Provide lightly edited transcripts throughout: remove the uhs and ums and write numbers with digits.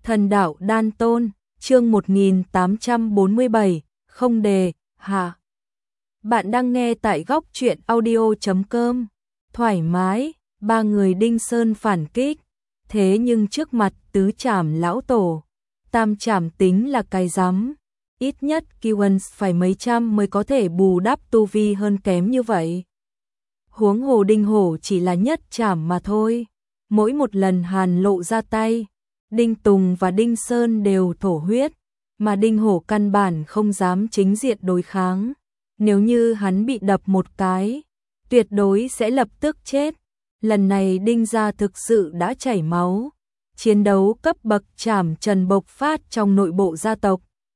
Thần đạo đan tôn, chương 1847, không đề, hạ. Bạn đang nghe tại góc truyện audio.com. Thoải mái, ba người Đinh Sơn phản kích. Thế nhưng trước mặt tứ trảm lão tổ, tam trảm tính là cái rắm. Ít nhất Kiwans phải mấy trăm mới có thể bù đắp tu vi hơn kém như vậy. Huống hồ Đinh Hổ chỉ là nhất trảm mà thôi. Mỗi một lần Hàn Lộ ra tay, Đinh Tùng và Đinh Sơn đều thổ huyết, mà Đinh Hổ căn bản không dám chính diện đối kháng. Nếu như hắn bị đập một cái, tuyệt đối sẽ lập tức chết. Lần này Đinh gia thực sự đã chảy máu. Chiến đấu cấp bậc trảm trần bộc phát trong nội bộ gia tộc.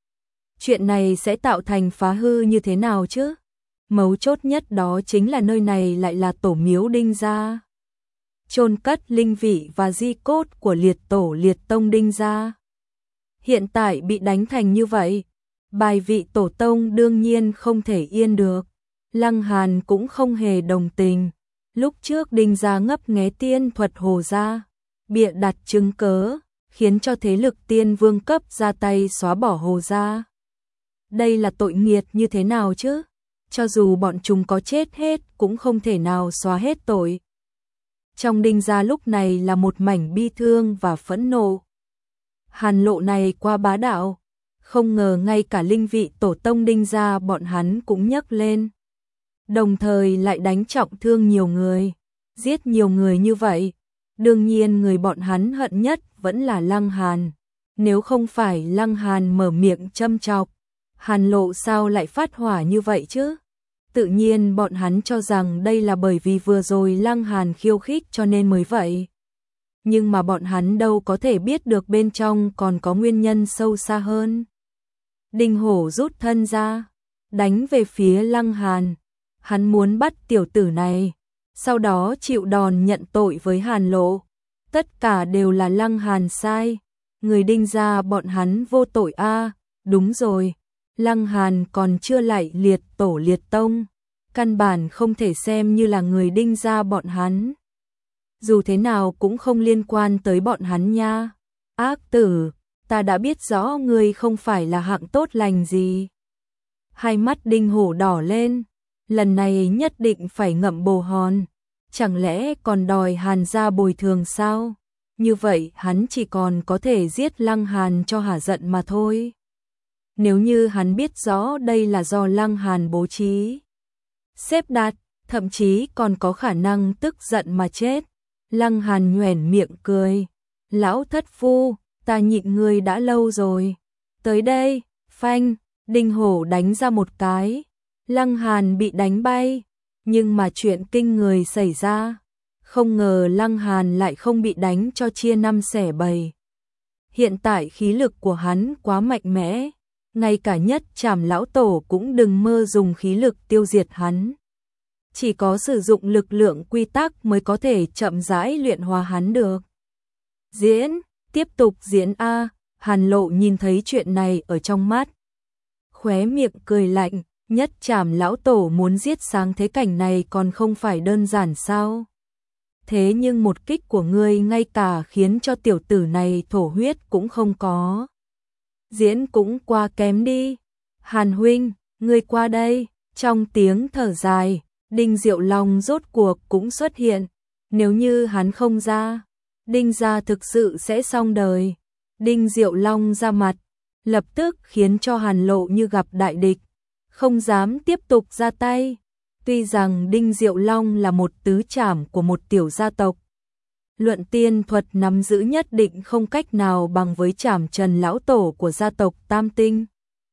Chuyện này sẽ tạo thành phá hư như thế nào chứ? Mấu chốt nhất đó chính là nơi này lại là tổ miếu Đinh gia, chôn cất linh vị và di cốt của liệt tổ liệt tông Đinh gia. Hiện tại bị đánh thành như vậy, bài vị tổ tông đương nhiên không thể yên được. Lăng Hàn cũng không hề đồng tình. Lúc trước Đinh gia ngấp nghé tiên thuật Hồ gia, bịa đặt chứng cớ, khiến cho thế lực tiên vương cấp ra tay xóa bỏ Hồ gia. Đây là tội nghiệt như thế nào chứ? Cho dù bọn chúng có chết hết cũng không thể nào xóa hết tội. Trong Đinh gia lúc này là một mảnh bi thương và phẫn nộ. Hàn Lộ này quá bá đạo, không ngờ ngay cả linh vị tổ tông Đinh gia bọn hắn cũng nhấc lên. Đồng thời lại đánh trọng thương nhiều người, giết nhiều người như vậy. Đương nhiên người bọn hắn hận nhất vẫn là Lăng Hàn. Nếu không phải Lăng Hàn mở miệng châm chọc, Hàn Lộ sao lại phát hỏa như vậy chứ? Tự nhiên bọn hắn cho rằng đây là bởi vì vừa rồi Lăng Hàn khiêu khích cho nên mới vậy. Nhưng mà bọn hắn đâu có thể biết được bên trong còn có nguyên nhân sâu xa hơn. Đinh Hổ rút thân ra, đánh về phía Lăng Hàn. Hắn muốn bắt tiểu tử này, sau đó chịu đòn nhận tội với Hàn Lộ. Tất cả đều là Lăng Hàn sai. Người Đinh gia bọn hắn vô tội a. Đúng rồi, Lăng Hàn còn chưa lại liệt tổ liệt tông, căn bản không thể xem như là người Đinh gia bọn hắn. Dù thế nào cũng không liên quan tới bọn hắn nha. Ác tử, ta đã biết rõ ngươi không phải là hạng tốt lành gì. Hai mắt Đinh Hổ đỏ lên, lần này nhất định phải ngậm bồ hòn. Chẳng lẽ còn đòi Hàn gia bồi thường sao? Như vậy hắn chỉ còn có thể giết Lăng Hàn cho hả giận mà thôi. Nếu như hắn biết rõ đây là do Lăng Hàn bố trí, xếp đặt, thậm chí còn có khả năng tức giận mà chết. Lăng Hàn nhoẻn miệng cười. Lão thất phu, ta nhịn ngươi đã lâu rồi. Tới đây, phanh, Đinh Hổ đánh ra một cái. Lăng Hàn bị đánh bay. Nhưng mà chuyện kinh người xảy ra. Không ngờ Lăng Hàn lại không bị đánh cho chia năm xẻ bảy. Hiện tại khí lực của hắn quá mạnh mẽ. Ngay cả nhất trảm lão tổ cũng đừng mơ dùng khí lực tiêu diệt hắn. Chỉ có sử dụng lực lượng quy tắc mới có thể chậm rãi luyện hóa hắn được. Diễn, tiếp tục diễn a. Hàn Lộ nhìn thấy chuyện này ở trong mắt, khóe miệng cười lạnh. Nhất trảm lão tổ muốn giết sáng thế cảnh này còn không phải đơn giản sao? Thế nhưng một kích của ngươi ngay cả khiến cho tiểu tử này thổ huyết cũng không có. Diễn cũng quá kém đi. Hàn huynh, ngươi qua đây. Trong tiếng thở dài, Đinh Diệu Long rốt cuộc cũng xuất hiện. Nếu như hắn không ra, Đinh gia thực sự sẽ xong đời. Đinh Diệu Long ra mặt, lập tức khiến cho Hàn Lộ như gặp đại địch, không dám tiếp tục ra tay. Tuy rằng Đinh Diệu Long là một tứ trảm của một tiểu gia tộc, luận tiên thuật nắm giữ nhất định không cách nào bằng với trảm trần lão tổ của gia tộc Tam Tinh.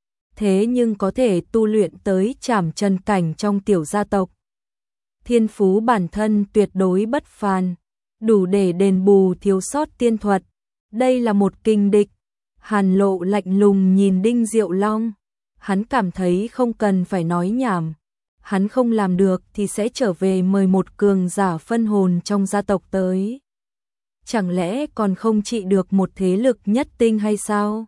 Thế nhưng có thể tu luyện tới trảm trần cảnh trong tiểu gia tộc. Thiên phú bản thân tuyệt đối bất phàm, đủ để đền bù thiếu sót tiên thuật. Đây là một kình địch. Hàn Lộ lạnh lùng nhìn Đinh Diệu Long. Hắn cảm thấy không cần phải nói nhảm. Hắn không làm được thì sẽ trở về mời một cường giả phân hồn trong gia tộc tới. Chẳng lẽ còn không trị được một thế lực nhất tinh hay sao?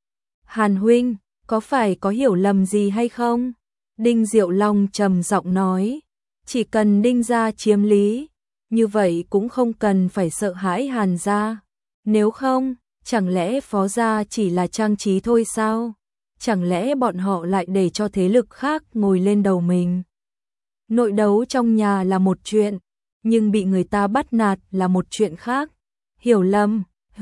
Hàn huynh, có phải có hiểu lầm gì hay không? Đinh Diệu Long trầm giọng nói. Chỉ cần Đinh gia chiếm lý, như vậy cũng không cần phải sợ hãi Hàn gia. Nếu không, Chẳng lẽ Phó gia chỉ là trang trí thôi sao? Chẳng lẽ bọn họ lại để cho thế lực khác ngồi lên đầu mình? Nội đấu trong nhà là một chuyện, nhưng bị người ta bắt nạt là một chuyện khác. Hiểu lầm,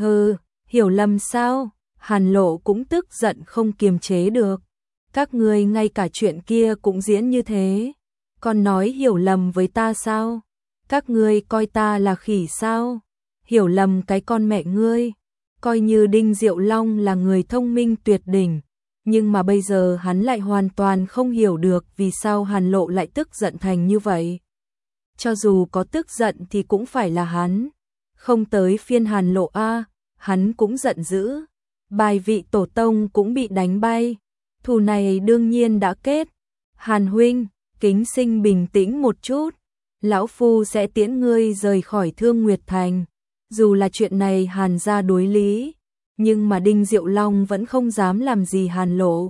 hiểu lầm sao? Hàn Lộ cũng tức giận không kiềm chế được. Các ngươi ngay cả chuyện kia cũng diễn như thế, còn nói hiểu lầm với ta sao? Các ngươi coi ta là khỉ sao? Hiểu lầm cái con mẹ ngươi. Coi như Đinh Diệu Long là người thông minh tuyệt đỉnh, nhưng mà bây giờ hắn lại hoàn toàn không hiểu được vì sao Hàn Lộ lại tức giận thành như vậy. Cho dù có tức giận thì cũng phải là hắn, không tới phiên Hàn Lộ a, hắn cũng giận dữ. Bài vị tổ tông cũng bị đánh bay, thù này đương nhiên đã kết. Hàn huynh, kính xin bình tĩnh một chút, lão phu sẽ tiễn ngươi rời khỏi Thương Nguyệt Thành. Dù là chuyện này Hàn gia đối lý, nhưng mà Đinh Diệu Long vẫn không dám làm gì Hàn Lộ.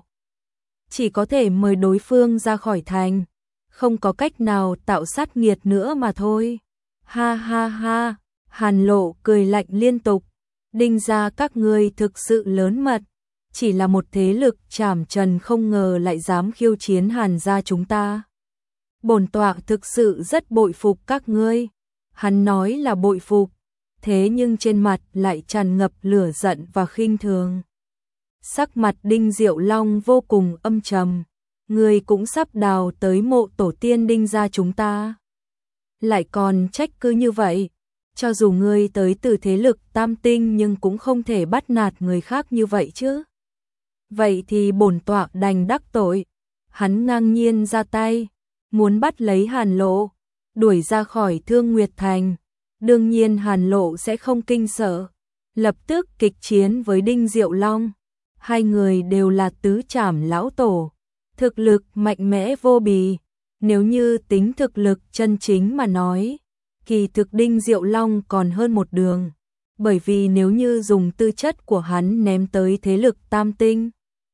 Chỉ có thể mời đối phương ra khỏi thành, không có cách nào tạo sát nghiệt nữa mà thôi. Ha ha ha, Hàn Lộ cười lạnh liên tục. Đinh gia các ngươi thực sự lớn mật, chỉ là một thế lực trảm trần không ngờ lại dám khiêu chiến Hàn gia chúng ta. Bổn tọa thực sự rất bội phục các ngươi. Hắn nói là bội phục, thế nhưng trên mặt lại tràn ngập lửa giận và khinh thường. Sắc mặt Đinh Diệu Long vô cùng âm trầm. Ngươi cũng sắp đào tới mộ tổ tiên Đinh gia chúng ta, lại còn trách cứ như vậy. Cho dù ngươi tới từ thế lực tam tinh nhưng cũng không thể bắt nạt người khác như vậy chứ. Vậy thì bổn tọa đành đắc tội. Hắn ngang nhiên ra tay, muốn bắt lấy Hàn Lộ, đuổi ra khỏi Thương Nguyệt Thành. Đương nhiên Hàn Lộ sẽ không kinh sợ, lập tức kịch chiến với Đinh Diệu Long. Hai người đều là tứ trảm lão tổ, thực lực mạnh mẽ vô bì. Nếu như tính thực lực chân chính mà nói, kỳ thực Đinh Diệu Long còn hơn một đường, bởi vì nếu như dùng tư chất của hắn ném tới thế lực tam tinh,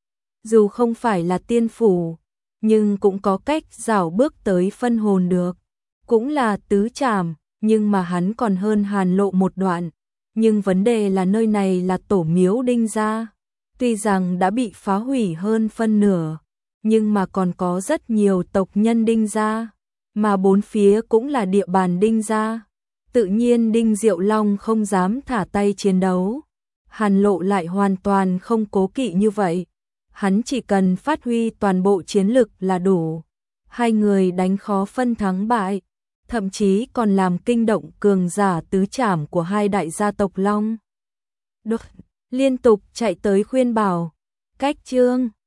dù không phải là tiên phủ, nhưng cũng có cách rảo bước tới phân hồn được. Cũng là tứ trảm, nhưng mà hắn còn hơn Hàn Lộ một đoạn. Nhưng vấn đề là nơi này là tổ miếu Đinh gia, tuy rằng đã bị phá hủy hơn phân nửa, nhưng mà còn có rất nhiều tộc nhân Đinh gia, mà bốn phía cũng là địa bàn Đinh gia. Tự nhiên Đinh Diệu Long không dám thả tay chiến đấu. Hàn Lộ lại hoàn toàn không cố kỵ như vậy. Hắn chỉ cần phát huy toàn bộ chiến lực là đủ. Hai người đánh khó phân thắng bại, thậm chí còn làm kinh động cường giả tứ trảm của hai đại gia tộc Long. Liên tục chạy tới khuyên bảo. Cách chương